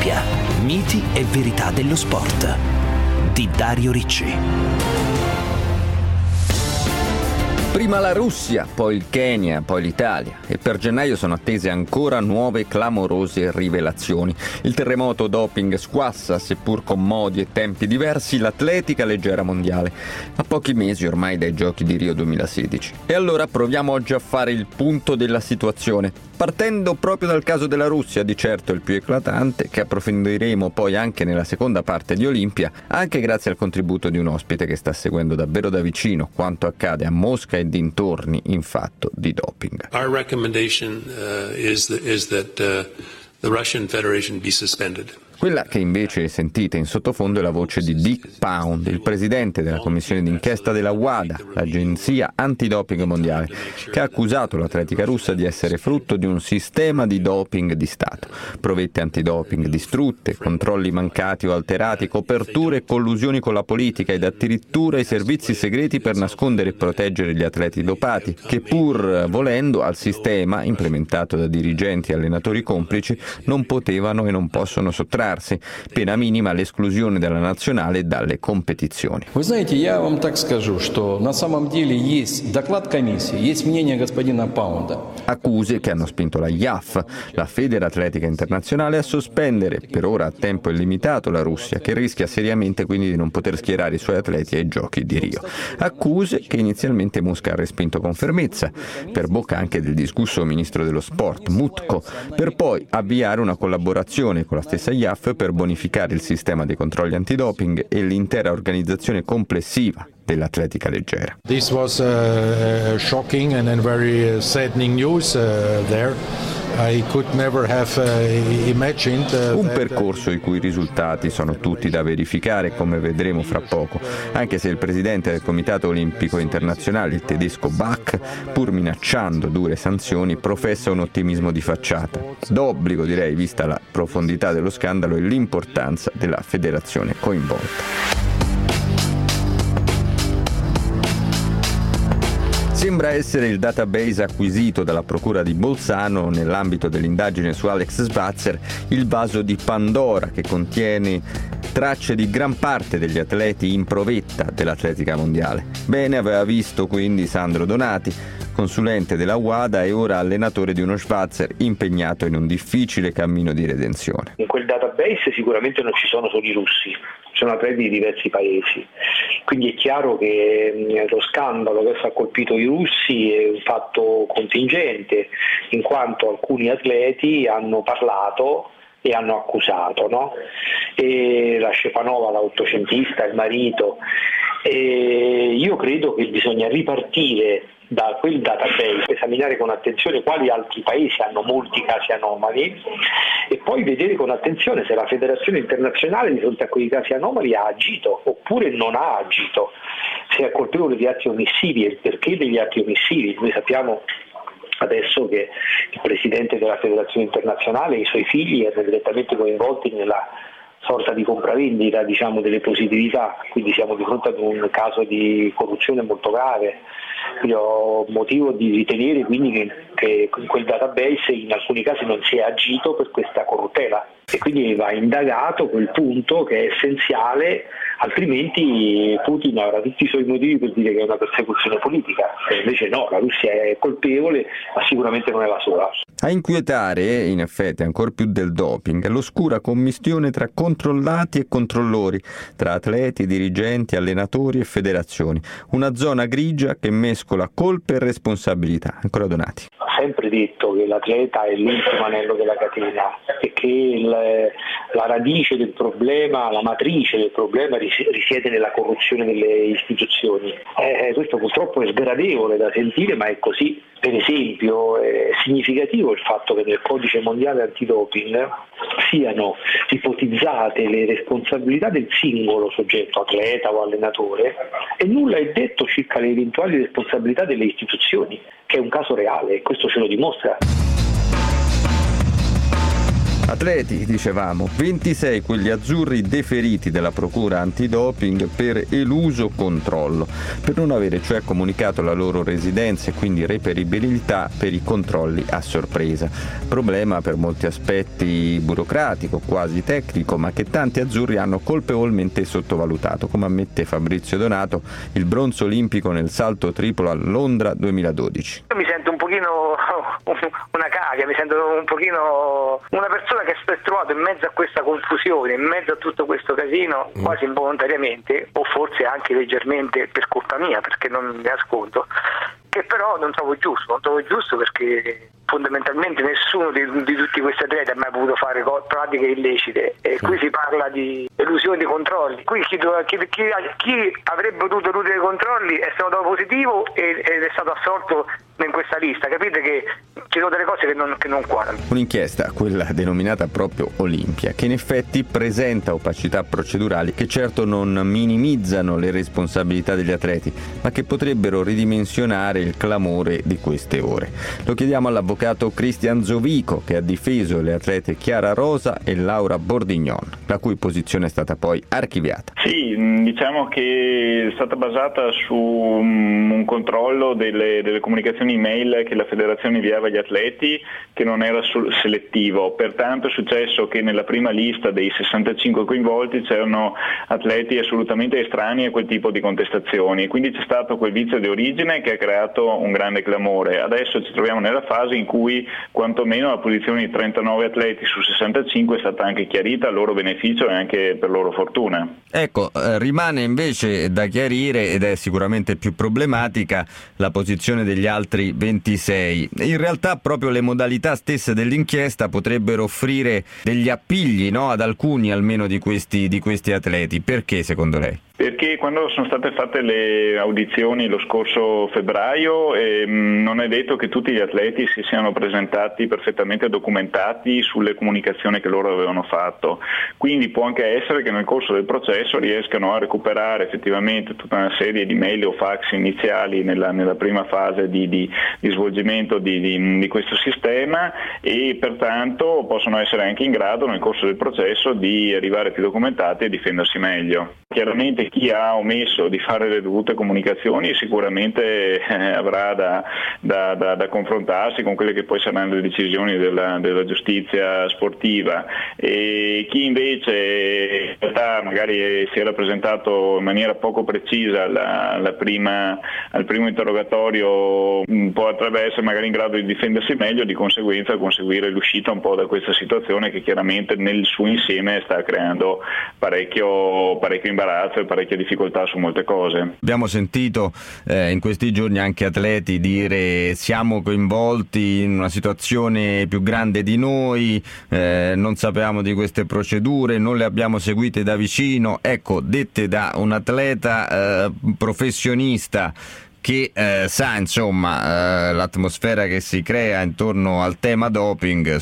Olimpia. Miti e verità dello sport di Dario Ricci. Prima la Russia, poi il Kenya, poi l'Italia e per gennaio sono attese ancora nuove clamorose rivelazioni. Il terremoto doping squassa, seppur con modi e tempi diversi, l'atletica leggera mondiale, a pochi mesi ormai dai Giochi di Rio 2016. E allora proviamo oggi a fare il punto della situazione, partendo proprio dal caso della Russia, di certo il più eclatante, che approfondiremo poi anche nella seconda parte di Olimpia, anche grazie al contributo di un ospite che sta seguendo davvero da vicino quanto accade a Mosca e dintorni in fatto di doping. Our recommendation is that the Russian Federation be suspended. Quella che invece sentite in sottofondo è la voce di Dick Pound, il presidente della commissione d'inchiesta della WADA, l'agenzia antidoping mondiale, che ha accusato l'atletica russa di essere frutto di un sistema di doping di Stato. Provette antidoping distrutte, controlli mancati o alterati, coperture e collusioni con la politica ed addirittura i servizi segreti per nascondere e proteggere gli atleti dopati, che pur volendo al sistema, implementato da dirigenti e allenatori complici, non potevano e non possono sottrarsi. Pena minima l'esclusione dalla nazionale dalle competizioni. Вы знаете, я вам так скажу, что на самом деле есть доклад комиссии, есть мнение господина Паунда. Accuse che hanno spinto la IAF, la Federa Atletica Internazionale, a sospendere per ora a tempo illimitato la Russia, che rischia seriamente quindi di non poter schierare i suoi atleti ai Giochi di Rio. Accuse che inizialmente Mosca ha respinto con fermezza, per bocca anche del discusso ministro dello sport, Mutko, per poi avviare una collaborazione con la stessa IAF per bonificare il sistema dei controlli antidoping e l'intera organizzazione complessiva dell'atletica leggera. This was shocking and very saddening news there. I could never have imagined un percorso i cui risultati sono tutti da verificare, come vedremo fra poco, anche se il presidente del Comitato Olimpico Internazionale, il tedesco Bach, pur minacciando dure sanzioni, professa un ottimismo di facciata, d'obbligo direi, vista la profondità dello scandalo e l'importanza della federazione coinvolta. Sembra essere il database acquisito dalla procura di Bolzano nell'ambito dell'indagine su Alex Svatser, il vaso di Pandora che contiene tracce di gran parte degli atleti in provetta dell'atletica mondiale. Bene aveva visto quindi Sandro Donati, consulente della WADA e ora allenatore di uno Svatser impegnato in un difficile cammino di redenzione. In quel database sicuramente non ci sono solo i russi, ci sono atleti di diversi paesi, quindi è chiaro che lo scandalo che ha colpito i russi è un fatto contingente, in quanto alcuni atleti hanno parlato e hanno accusato, no? E la Stepanova, l'ottocentista, il marito, e io credo che bisogna ripartire da quel database, esaminare con attenzione quali altri paesi hanno molti casi anomali e poi vedere con attenzione se la federazione internazionale di fronte a quei casi anomali ha agito oppure non ha agito, se è colpevole di atti omissivi e il perché degli atti omissivi. Noi sappiamo adesso che il presidente della federazione internazionale e i suoi figli erano direttamente coinvolti nella sorta di compravendita, diciamo, delle positività, quindi siamo di fronte ad un caso di corruzione molto grave. Io ho motivo di ritenere quindi che in quel database in alcuni casi non si è agito per questa corruttela e quindi va indagato quel punto che è essenziale, altrimenti Putin avrà tutti i suoi motivi per dire che è una persecuzione politica, e invece no, la Russia è colpevole ma sicuramente non è la sola. A inquietare, in effetti, ancor più del doping, è l'oscura commistione tra controllati e controllori, tra atleti, dirigenti, allenatori e federazioni. Una zona grigia che mescola colpe e responsabilità. Ancora Donati. Ha sempre detto che l'atleta è l'ultimo anello della catena e che la radice del problema, la matrice del problema risiede nella corruzione delle istituzioni. Questo purtroppo è sgradevole da sentire, ma è così. Per esempio è significativo il fatto che nel codice mondiale antidoping siano ipotizzate le responsabilità del singolo soggetto, atleta o allenatore, e nulla è detto circa le eventuali responsabilità delle istituzioni, che è un caso reale e questo ce lo dimostra. Atleti, dicevamo, 26 quelli azzurri deferiti dalla procura antidoping per eluso controllo, per non avere cioè comunicato la loro residenza e quindi reperibilità per i controlli a sorpresa. Problema per molti aspetti burocratico, quasi tecnico, ma che tanti azzurri hanno colpevolmente sottovalutato, come ammette Fabrizio Donato, il bronzo olimpico nel salto triplo a Londra 2012. Io mi sento un pochino una caglia, mi sento un pochino una persona che si è trovato in mezzo a questa confusione, in mezzo a tutto questo casino, quasi involontariamente, o forse anche leggermente per colpa mia, perché non mi nascondo, che però non trovo giusto perché fondamentalmente nessuno di tutti questi atleti ha mai potuto fare pratiche illecite, e qui si parla di elusione di controlli. Qui chi avrebbe potuto eludere i controlli è stato positivo ed è stato assolto in questa lista. Capite che ci sono delle cose che non quadrano. Un'inchiesta, quella denominata proprio Olimpia, che in effetti presenta opacità procedurali che certo non minimizzano le responsabilità degli atleti, ma che potrebbero ridimensionare il clamore di queste ore. Lo chiediamo all'avvocato Cristian Zovico, che ha difeso le atlete Chiara Rosa e Laura Bordignon, la cui posizione è stata poi archiviata. Sì, diciamo che è stata basata su un controllo delle comunicazioni email che la federazione inviava agli atleti, che non era selettivo. Pertanto è successo che nella prima lista dei 65 coinvolti c'erano atleti assolutamente estranei a quel tipo di contestazioni, quindi c'è stato quel vizio di origine che ha creato un grande clamore. Adesso ci troviamo nella fase in cui quantomeno la posizione di 39 atleti su 65 è stata anche chiarita a loro beneficio e anche per loro fortuna. Ecco, rimane invece da chiarire, ed è sicuramente più problematica, la posizione degli altri 26. In realtà proprio le modalità stesse dell'inchiesta potrebbero offrire degli appigli, no, ad alcuni almeno di questi atleti. Perché secondo lei? Perché quando sono state fatte le audizioni lo scorso febbraio non è detto che tutti gli atleti si siano presentati perfettamente documentati sulle comunicazioni che loro avevano fatto, quindi può anche essere che nel corso del processo riescano a recuperare effettivamente tutta una serie di mail o fax iniziali nella prima fase di svolgimento di questo sistema, e pertanto possono essere anche in grado nel corso del processo di arrivare più documentati e difendersi meglio. Chiaramente chi ha omesso di fare le dovute comunicazioni sicuramente avrà da confrontarsi con quelle che poi saranno le decisioni della giustizia sportiva, e chi invece in realtà magari si era presentato in maniera poco precisa al primo interrogatorio potrebbe essere magari in grado di difendersi meglio, di conseguenza conseguire l'uscita un po' da questa situazione che chiaramente nel suo insieme sta creando parecchio imbarazzo e parecchia difficoltà su molte cose. Abbiamo sentito in questi giorni anche atleti dire siamo coinvolti in una situazione più grande di noi, non sapevamo di queste procedure, non le abbiamo seguite da vicino. Ecco, dette da un atleta professionista che sa insomma l'atmosfera che si crea intorno al tema doping,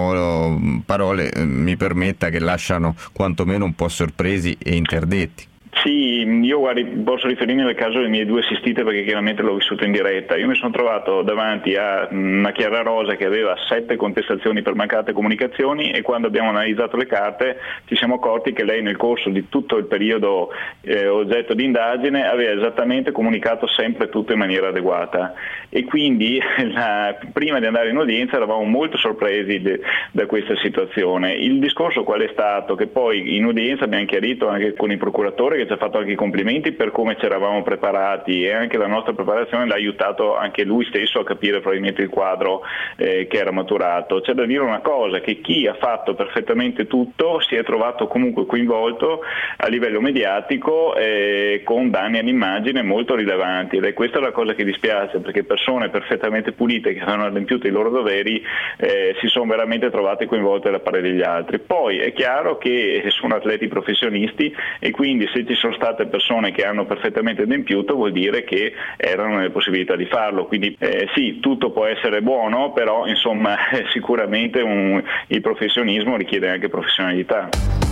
sono parole, mi permetta, che lasciano quantomeno un po' sorpresi e interdetti. Sì, io posso riferirmi al caso delle mie due assistite perché chiaramente l'ho vissuto in diretta. Io mi sono trovato davanti a una Chiara Rosa che aveva 7 contestazioni per mancate comunicazioni, e quando abbiamo analizzato le carte ci siamo accorti che lei nel corso di tutto il periodo oggetto di indagine aveva esattamente comunicato sempre tutto in maniera adeguata, e quindi prima di andare in udienza eravamo molto sorpresi da questa situazione. Il discorso qual è stato? Che poi in udienza abbiamo chiarito anche con il procuratore, che ci ha fatto anche i complimenti per come ci eravamo preparati, e anche la nostra preparazione l'ha aiutato anche lui stesso a capire probabilmente il quadro che era maturato. C'è da dire una cosa, che chi ha fatto perfettamente tutto si è trovato comunque coinvolto a livello mediatico con danni all'immagine molto rilevanti, ed è questa la cosa che dispiace, perché persone perfettamente pulite che hanno adempiuto i loro doveri si sono veramente trovate coinvolte da parte degli altri. Poi è chiaro che sono atleti professionisti, e quindi se ci sono state persone che hanno perfettamente adempiuto vuol dire che erano nelle possibilità di farlo, quindi sì, tutto può essere buono, però insomma sicuramente il professionismo richiede anche professionalità.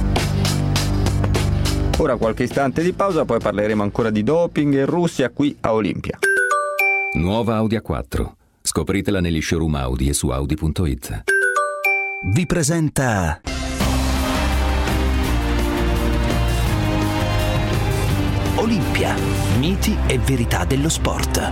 Ora qualche istante di pausa, poi parleremo ancora di doping in Russia qui a Olimpia. Nuova Audi A4. Scopritela negli showroom Audi e su Audi.it. vi presenta Olimpia, miti e verità dello sport.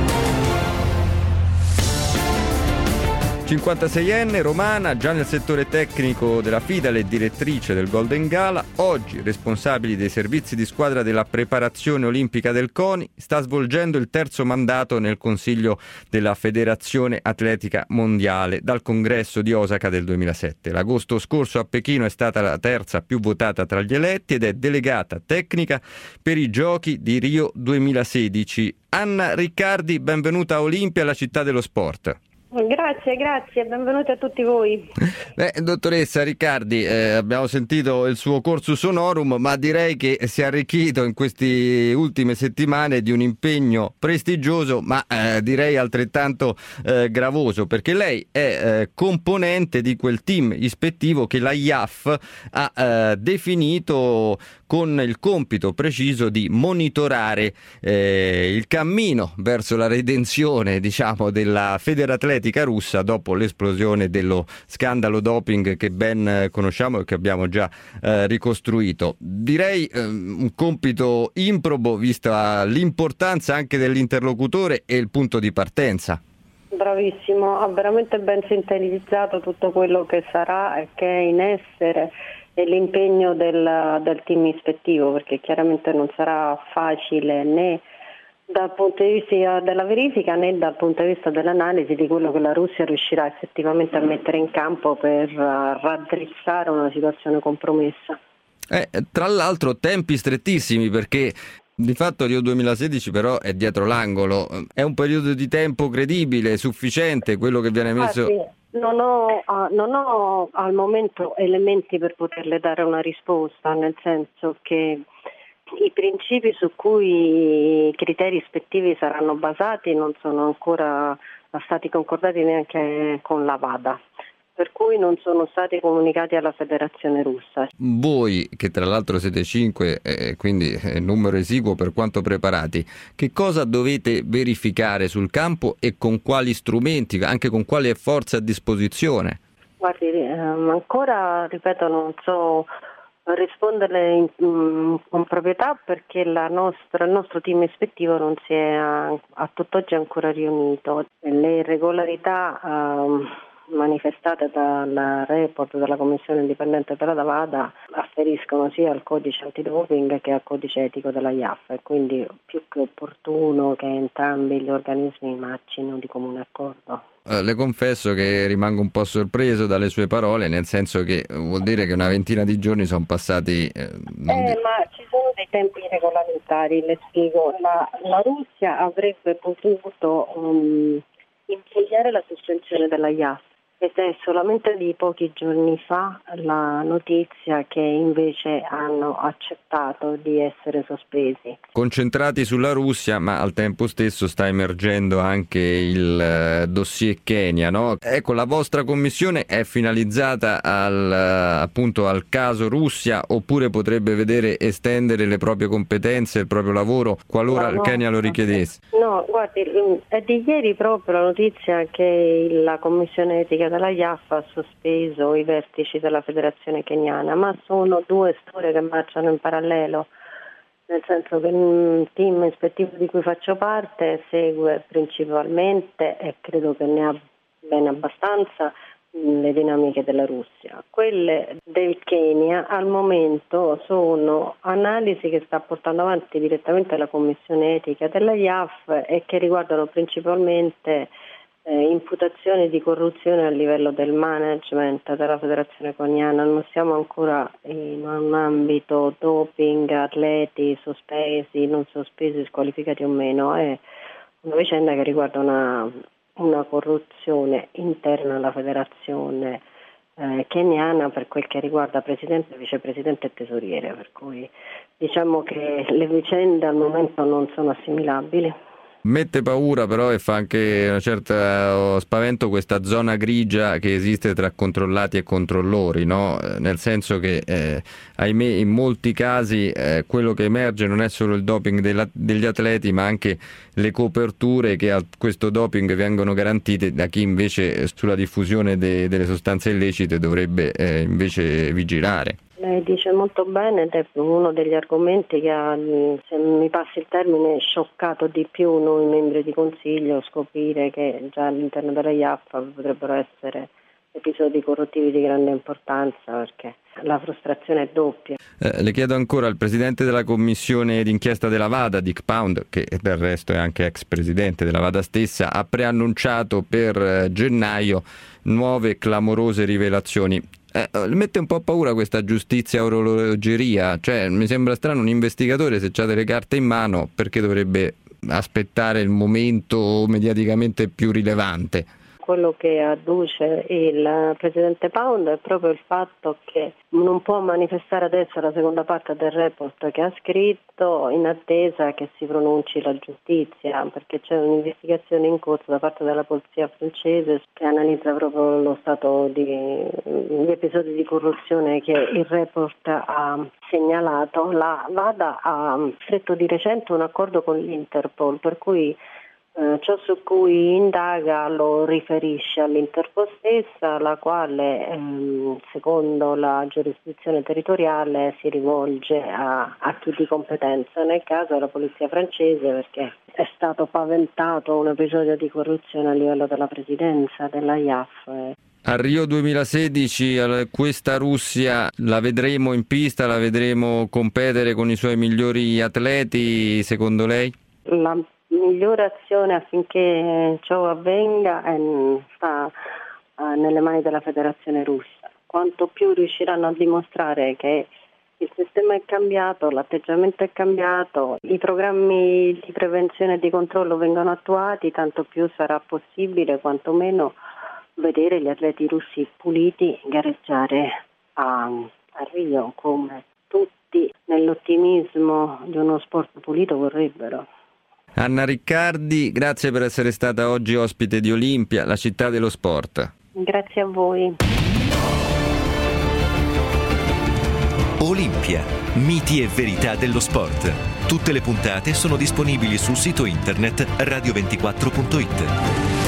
56enne romana, già nel settore tecnico della FIDAL e direttrice del Golden Gala, oggi responsabile dei servizi di squadra della preparazione olimpica del CONI, sta svolgendo il terzo mandato nel Consiglio della Federazione Atletica Mondiale dal congresso di Osaka del 2007. L'agosto scorso a Pechino è stata la terza più votata tra gli eletti ed è delegata tecnica per i Giochi di Rio 2016. Anna Riccardi, benvenuta a Olimpia, la città dello sport. Grazie, benvenuti a tutti voi. Dottoressa Riccardi, abbiamo sentito il suo cursus honorum, ma direi che si è arricchito in queste ultime settimane di un impegno prestigioso, ma direi altrettanto gravoso, perché lei è componente di quel team ispettivo che la IAF ha definito con il compito preciso di monitorare il cammino verso la redenzione, diciamo, della Federatletica russa dopo l'esplosione dello scandalo doping che ben conosciamo e che abbiamo già ricostruito. Direi un compito improbo vista l'importanza anche dell'interlocutore e il punto di partenza. Bravissimo, ha veramente ben sintetizzato tutto quello che sarà e che è in essere e l'impegno del team ispettivo, perché chiaramente non sarà facile né dal punto di vista della verifica né dal punto di vista dell'analisi di quello che la Russia riuscirà effettivamente a mettere in campo per raddrizzare una situazione compromessa. Tra l'altro tempi strettissimi, perché di fatto Rio 2016 però è dietro l'angolo. È un periodo di tempo credibile, sufficiente quello che viene messo? Non ho al momento elementi per poterle dare una risposta, nel senso che i principi su cui i criteri ispettivi saranno basati non sono ancora stati concordati neanche con la WADA, per cui non sono stati comunicati alla Federazione Russa. Voi, che tra l'altro siete 5, quindi numero esiguo per quanto preparati, che cosa dovete verificare sul campo e con quali strumenti, anche con quale forza a disposizione? Guardi, ancora, ripeto, non so risponderle con proprietà, perché il nostro team ispettivo non si è a tutt'oggi ancora riunito. Le irregolarità manifestate dal report della Commissione Indipendente della WADA afferiscono sia al codice antidoping che al codice etico della IAF, e quindi più che opportuno che entrambi gli organismi marcino di comune accordo. Le confesso che rimango un po' sorpreso dalle sue parole, nel senso che vuol dire che una ventina di giorni sono passati. Ma ci sono dei tempi regolamentari, le spiego. La Russia avrebbe potuto impugnare la sospensione della IAF, ed è solamente di pochi giorni fa la notizia che invece hanno accettato di essere sospesi. Concentrati sulla Russia, ma al tempo stesso sta emergendo anche il dossier Kenya, no? Ecco, la vostra commissione è finalizzata appunto al caso Russia, oppure potrebbe vedere estendere le proprie competenze, il proprio lavoro, qualora il Kenya lo richiedesse? No, guardi, è di ieri proprio la notizia che la Commissione Etica della IAF ha sospeso i vertici della federazione keniana, ma sono due storie che marciano in parallelo, nel senso che il team ispettivo di cui faccio parte segue principalmente, e credo che ne ha bene abbastanza, le dinamiche della Russia. Quelle del Kenya al momento sono analisi che sta portando avanti direttamente la Commissione Etica della IAF e che riguardano principalmente imputazioni di corruzione a livello del management della federazione keniana. Non siamo ancora in un ambito doping, atleti sospesi, non sospesi, squalificati o meno. È una vicenda che riguarda una corruzione interna alla federazione keniana per quel che riguarda presidente, vicepresidente e tesoriere, per cui diciamo che le vicende al momento non sono assimilabili. Mette paura però e fa anche una certa spavento questa zona grigia che esiste tra controllati e controllori, no? Nel senso che ahimè in molti casi quello che emerge non è solo il doping degli atleti, ma anche le coperture che a questo doping vengono garantite da chi invece sulla diffusione delle sostanze illecite dovrebbe invece vigilare. Lei dice molto bene ed è uno degli argomenti che ha, se mi passi il termine, scioccato di più noi membri di consiglio, scoprire che già all'interno della IAFA potrebbero essere episodi corruttivi di grande importanza, perché la frustrazione è doppia. Le chiedo ancora, il presidente della commissione d'inchiesta della WADA, Dick Pound, che del resto è anche ex presidente della WADA stessa, ha preannunciato per gennaio nuove clamorose rivelazioni. Le mette un po' paura questa giustizia a orologeria, cioè mi sembra strano un investigatore, se ha delle carte in mano, perché dovrebbe aspettare il momento mediaticamente più rilevante? Quello che adduce il presidente Pound è proprio il fatto che non può manifestare adesso la seconda parte del report che ha scritto in attesa che si pronunci la giustizia, perché c'è un'investigazione in corso da parte della polizia francese che analizza proprio lo stato gli episodi di corruzione che il report ha segnalato. La WADA ha stretto di recente un accordo con l'Interpol, per cui ciò su cui indaga lo riferisce all'Interpol stessa, la quale secondo la giurisdizione territoriale si rivolge a chi di competenza, nel caso la polizia francese, perché è stato paventato un episodio di corruzione a livello della presidenza della IAF. A Rio 2016 questa Russia la vedremo in pista, la vedremo competere con i suoi migliori atleti, secondo lei? La migliore azione affinché ciò avvenga sta nelle mani della Federazione Russa. Quanto più riusciranno a dimostrare che il sistema è cambiato, l'atteggiamento è cambiato, i programmi di prevenzione e di controllo vengono attuati, tanto più sarà possibile quantomeno vedere gli atleti russi puliti gareggiare a Rio, come tutti nell'ottimismo di uno sport pulito vorrebbero. Anna Riccardi, grazie per essere stata oggi ospite di Olimpia, la città dello sport. Grazie a voi. Olimpia, miti e verità dello sport. Tutte le puntate sono disponibili sul sito internet radio24.it.